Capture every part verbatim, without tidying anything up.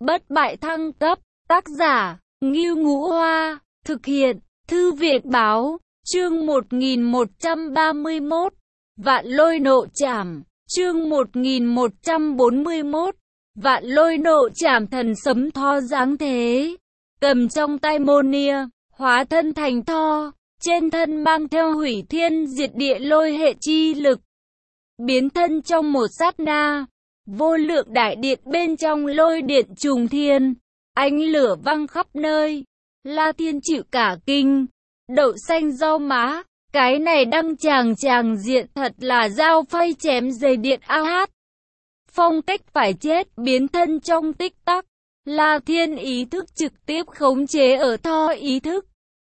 bất bại thăng cấp, tác giả, Ngưu Ngũ Hoa, thực hiện, Thư viện Báo, chương một nghìn một trăm ba mươi mốt, Vạn Lôi Nộ Trảm, chương một nghìn một trăm bốn mươi mốt, Vạn Lôi Nộ Trảm. Thần sấm Tho dáng thế, cầm trong tay môn nia, hóa thân thành Tho, trên thân mang theo hủy thiên diệt địa lôi hệ chi lực, biến thân trong một sát na, vô lượng đại điện bên trong lôi điện trùng thiên, ánh lửa văng khắp nơi. La Thiên chịu cả kinh, đậu xanh rau má, cái này đăng tràng tràng diện thật là dao phay chém dây điện a hát. Phong cách phải chết, biến thân trong tích tắc, La Thiên ý thức trực tiếp khống chế ở Tho ý thức.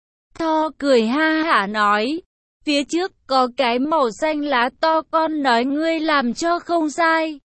Tho cười ha hả nói, phía trước có cái màu xanh lá to con nói ngươi làm cho không sai.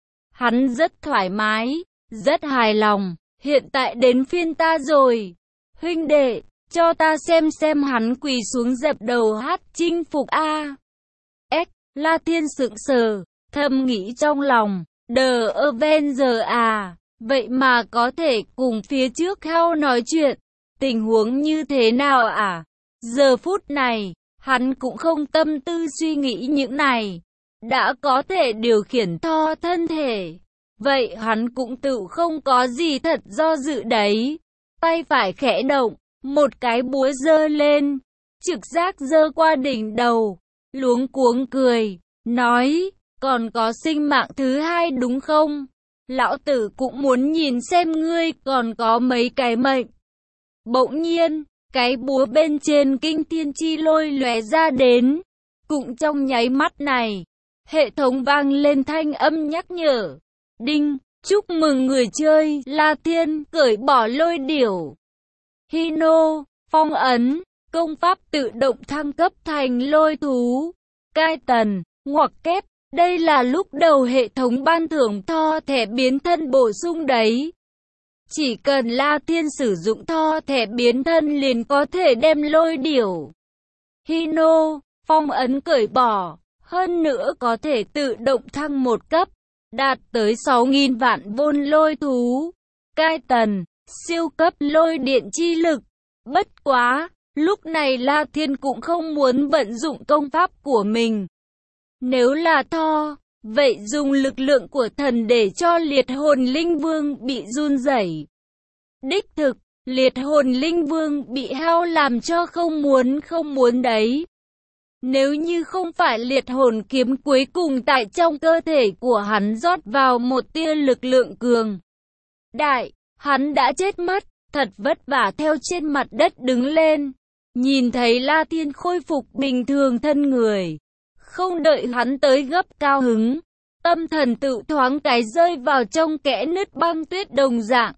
Hắn rất thoải mái, rất hài lòng, hiện tại đến phiên ta rồi. Huynh đệ, cho ta xem xem hắn quỳ xuống dập đầu hát chinh phục a. S, La Thiên sững sờ, thầm nghĩ trong lòng, The Avenger à, vậy mà có thể cùng phía trước heo nói chuyện, tình huống như thế nào à? Giờ phút này, hắn cũng không tâm tư suy nghĩ những này, đã có thể điều khiển Tho thân thể, vậy hắn cũng tự không có gì thật do dự đấy. Tay phải khẽ động, một cái búa giơ lên, trực giác giơ qua đỉnh đầu, luống cuống cười, nói, còn có sinh mạng thứ hai đúng không? Lão tử cũng muốn nhìn xem ngươi còn có mấy cái mệnh. Bỗng nhiên, cái búa bên trên kinh thiên chi lôi lóe ra đến, cũng trong nháy mắt này, hệ thống vang lên thanh âm nhắc nhở. Đinh, chúc mừng người chơi, La Thiên, cởi bỏ lôi điểu. Hino, phong ấn, công pháp tự động thăng cấp thành lôi thú. Cai tần, ngoặc kép, đây là lúc đầu hệ thống ban thưởng Tho thẻ biến thân bổ sung đấy. Chỉ cần La Thiên sử dụng Tho thẻ biến thân liền có thể đem lôi điểu. Hino, phong ấn cởi bỏ, hơn nữa có thể tự động thăng một cấp, đạt tới sáu nghìn vạn vôn lôi thú. Cai tần, siêu cấp lôi điện chi lực. Bất quá, lúc này La Thiên cũng không muốn vận dụng công pháp của mình. Nếu là Tho, vậy dùng lực lượng của thần để cho liệt hồn linh vương bị run rẩy. Đích thực, liệt hồn linh vương bị hao làm cho không muốn không muốn đấy. Nếu như không phải liệt hồn kiếm cuối cùng tại trong cơ thể của hắn rót vào một tia lực lượng cường đại, hắn đã chết mất. Thật vất vả theo trên mặt đất đứng lên, nhìn thấy La Thiên khôi phục bình thường thân người, không đợi hắn tới gấp cao hứng, tâm thần tự thoáng cái rơi vào trong kẽ nứt băng tuyết đồng dạng.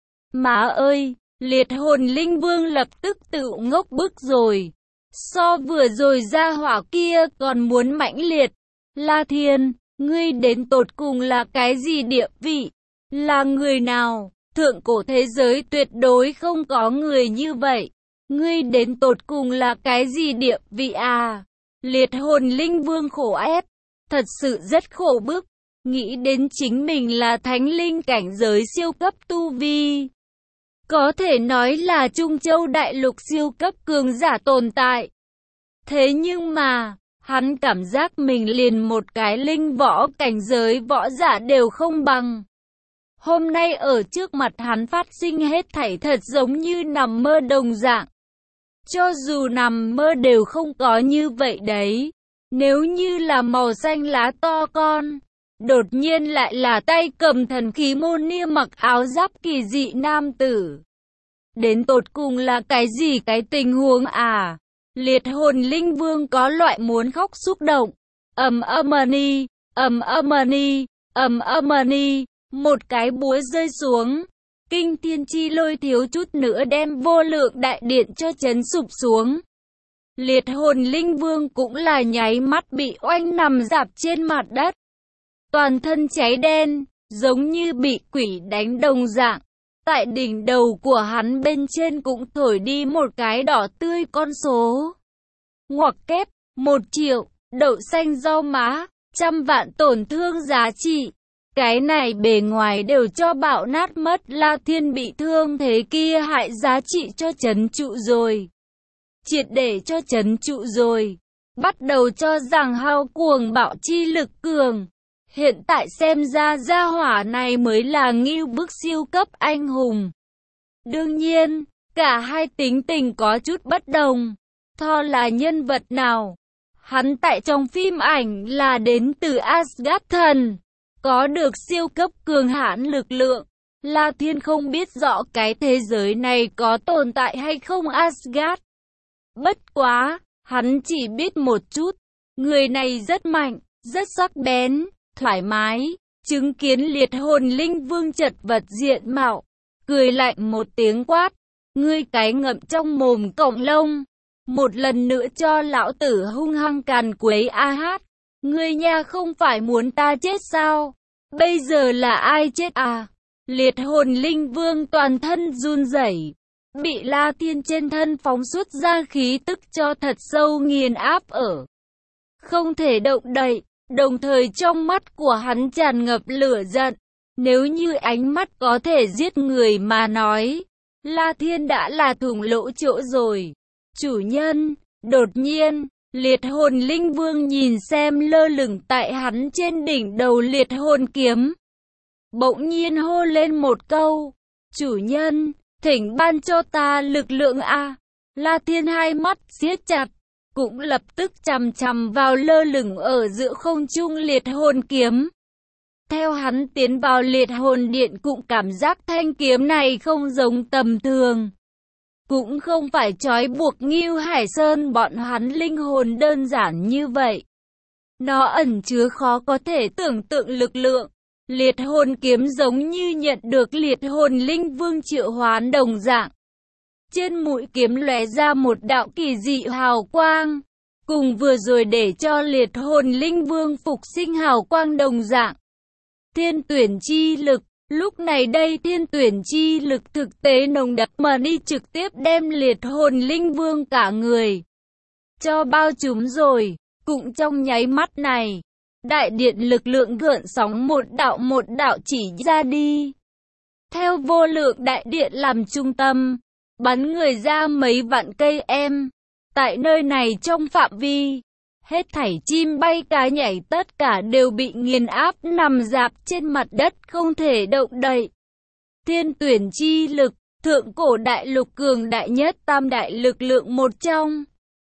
Má ơi, liệt hồn linh vương lập tức tự ngốc bức rồi, so vừa rồi ra hỏa kia còn muốn mãnh liệt. La Thiên, ngươi đến tột cùng là cái gì địa vị, là người nào? Thượng cổ thế giới tuyệt đối không có người như vậy. Ngươi đến tột cùng là cái gì địa vị à? Liệt hồn linh vương khổ ép, thật sự rất khổ bức. Nghĩ đến chính mình là thánh linh cảnh giới siêu cấp tu vi, có thể nói là Trung Châu đại lục siêu cấp cường giả tồn tại. Thế nhưng mà, hắn cảm giác mình liền một cái linh võ cảnh giới võ giả đều không bằng. Hôm nay ở trước mặt hắn phát sinh hết thảy thật giống như nằm mơ đồng dạng. Cho dù nằm mơ đều không có như vậy đấy. Nếu như là màu xanh lá to con, đột nhiên lại là tay cầm thần khí môn nia mặc áo giáp kỳ dị nam tử. Đến tột cùng là cái gì cái tình huống à? Liệt hồn linh vương có loại muốn khóc xúc động. Ầm âm-ni, ầm âm-ni, ầm âm-ni. Một cái búa rơi xuống, kinh thiên chi lôi thiếu chút nữa đem vô lượng đại điện cho chấn sụp xuống. Liệt hồn linh vương cũng là nháy mắt bị oanh nằm rạp trên mặt đất. Toàn thân cháy đen, giống như bị quỷ đánh đồng dạng. Tại đỉnh đầu của hắn bên trên cũng thổi đi một cái đỏ tươi con số. Ngoặc kép, một triệu, đậu xanh rau má, trăm vạn tổn thương giá trị. cái này bề ngoài đều cho bạo nát mất. La Thiên bị thương thế kia hại giá trị cho trấn trụ rồi. Triệt để cho trấn trụ rồi. Bắt đầu cho rằng hao cuồng bạo chi lực cường. Hiện tại xem ra gia hỏa này mới là ngưu bức siêu cấp anh hùng. Đương nhiên, cả hai tính tình có chút bất đồng. Thor là nhân vật nào? Hắn tại trong phim ảnh là đến từ Asgard thần, có được siêu cấp cường hãn lực lượng. La Thiên không biết rõ cái thế giới này có tồn tại hay không Asgard. Bất quá, hắn chỉ biết một chút. Người này rất mạnh, rất sắc bén, thoải mái. Chứng kiến liệt hồn linh vương chật vật diện mạo, cười lạnh một tiếng quát. Ngươi cái ngậm trong mồm cọng lông. Một lần nữa cho lão tử hung hăng càn quấy a hát. Ngươi nha không phải muốn ta chết sao? Bây giờ là ai chết à? Liệt hồn linh vương toàn thân run rẩy, bị La Thiên trên thân phóng xuất ra khí tức cho thật sâu nghiền áp ở. Không thể động đậy, đồng thời trong mắt của hắn tràn ngập lửa giận. Nếu như ánh mắt có thể giết người mà nói, La Thiên đã là thủng lỗ chỗ rồi. Chủ nhân, đột nhiên, liệt hồn linh vương nhìn xem lơ lửng tại hắn trên đỉnh đầu liệt hồn kiếm. Bỗng nhiên hô lên một câu, chủ nhân, thỉnh ban cho ta lực lượng a. La Thiên hai mắt siết chặt, cũng lập tức chằm chằm vào lơ lửng ở giữa không trung liệt hồn kiếm. Theo hắn tiến vào liệt hồn điện cũng cảm giác thanh kiếm này không giống tầm thường. Cũng không phải trói buộc Ngưu Hải Sơn bọn hắn linh hồn đơn giản như vậy. Nó ẩn chứa khó có thể tưởng tượng lực lượng. Liệt hồn kiếm giống như nhận được liệt hồn linh vương triệu hoán đồng dạng. Trên mũi kiếm lóe ra một đạo kỳ dị hào quang. Cùng vừa rồi để cho liệt hồn linh vương phục sinh hào quang đồng dạng. Thiên tuyển chi lực. Lúc này đây thiên tuyển chi lực thực tế nồng đặc mà đi trực tiếp đem liệt hồn linh vương cả người cho bao trùm rồi. Cũng trong nháy mắt này, đại điện lực lượng gợn sóng một đạo một đạo chỉ ra đi. Theo vô lượng đại điện làm trung tâm, bắn người ra mấy vạn cây em. Tại nơi này trong phạm vi, hết thảy chim bay cá nhảy tất cả đều bị nghiền áp nằm rạp trên mặt đất không thể động đậy. Thiên tuyển chi lực, thượng cổ đại lục cường đại nhất tam đại lực lượng một trong.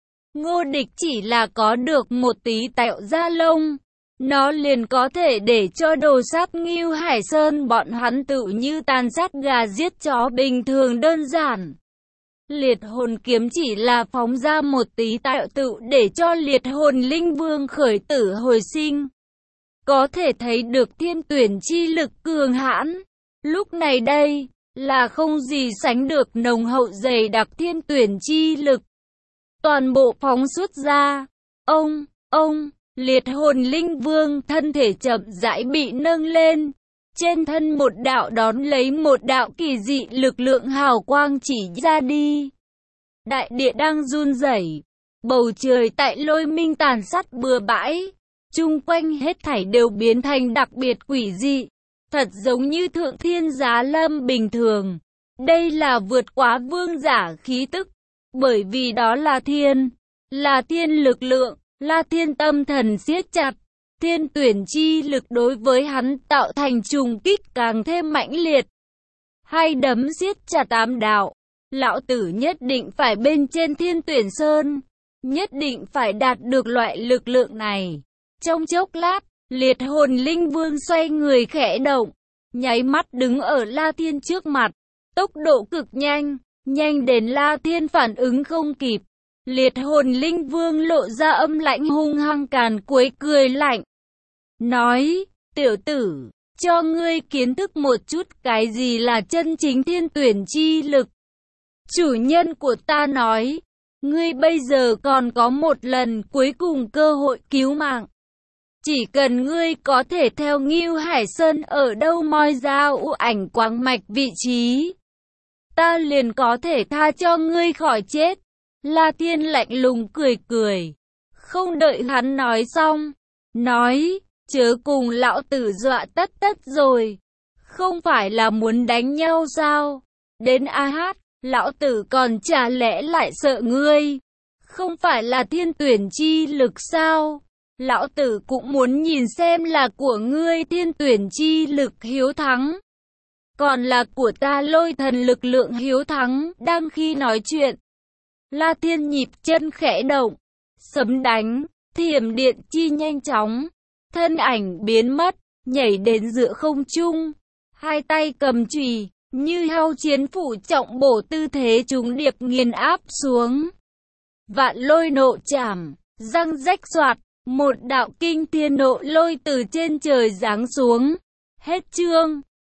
Ngô Địch chỉ là có được một tí tẹo da lông, nó liền có thể để cho đồ sát Ngưu Hải Sơn bọn hắn tự như tàn sát gà giết chó bình thường đơn giản. Liệt hồn kiếm chỉ là phóng ra một tí tạo tự để cho liệt hồn linh vương khởi tử hồi sinh. Có thể thấy được thiên tuyển chi lực cường hãn. Lúc này đây, là không gì sánh được nồng hậu dày đặc thiên tuyển chi lực. Toàn bộ phóng xuất ra. Ông, ông, liệt hồn linh vương thân thể chậm rãi bị nâng lên. Trên thân một đạo đón lấy một đạo kỳ dị lực lượng hào quang chỉ ra đi. Đại địa đang run rẩy, bầu trời tại lôi minh tàn sát bừa bãi, chung quanh hết thảy đều biến thành đặc biệt quỷ dị, thật giống như thượng thiên giá lâm bình thường. Đây là vượt quá vương giả khí tức, bởi vì đó là thiên, là thiên lực lượng, là thiên tâm thần siết chặt. Thiên tuyển chi lực đối với hắn tạo thành trùng kích càng thêm mãnh liệt. Hai đấm siết chặt tám đạo. Lão tử nhất định phải bên trên thiên tuyển sơn. Nhất định phải đạt được loại lực lượng này. Trong chốc lát, liệt hồn linh vương xoay người khẽ động. Nháy mắt đứng ở La Thiên trước mặt. Tốc độ cực nhanh. Nhanh đến La Thiên phản ứng không kịp. Liệt hồn linh vương lộ ra âm lãnh hung hăng càn quấy cười lạnh. Nói, tiểu tử, cho ngươi kiến thức một chút cái gì là chân chính thiên tuyển chi lực. Chủ nhân của ta nói, ngươi bây giờ còn có một lần cuối cùng cơ hội cứu mạng. Chỉ cần ngươi có thể theo Ngưu Hải Sơn ở đâu moi ra u ảnh quang mạch vị trí, ta liền có thể tha cho ngươi khỏi chết. La Thiên lạnh lùng cười cười, không đợi hắn nói xong, nói, chớ cùng lão tử dọa tất tất rồi. Không phải là muốn đánh nhau sao? Đến a hát, lão tử còn chả lẽ lại sợ ngươi? Không phải là thiên tuyển chi lực sao? Lão tử cũng muốn nhìn xem là của ngươi thiên tuyển chi lực hiếu thắng, còn là của ta lôi thần lực lượng hiếu thắng. Đang khi nói chuyện, La Thiên nhịp chân khẽ động, sấm đánh, thiểm điện chi nhanh chóng, thân ảnh biến mất, nhảy đến giữa không trung, hai tay cầm chùy, như hao chiến phủ trọng bổ tư thế trúng điệp nghiền áp xuống. Vạn lôi nộ chảm, răng rách xoạt, một đạo kinh thiên nộ lôi từ trên trời giáng xuống. Hết chương.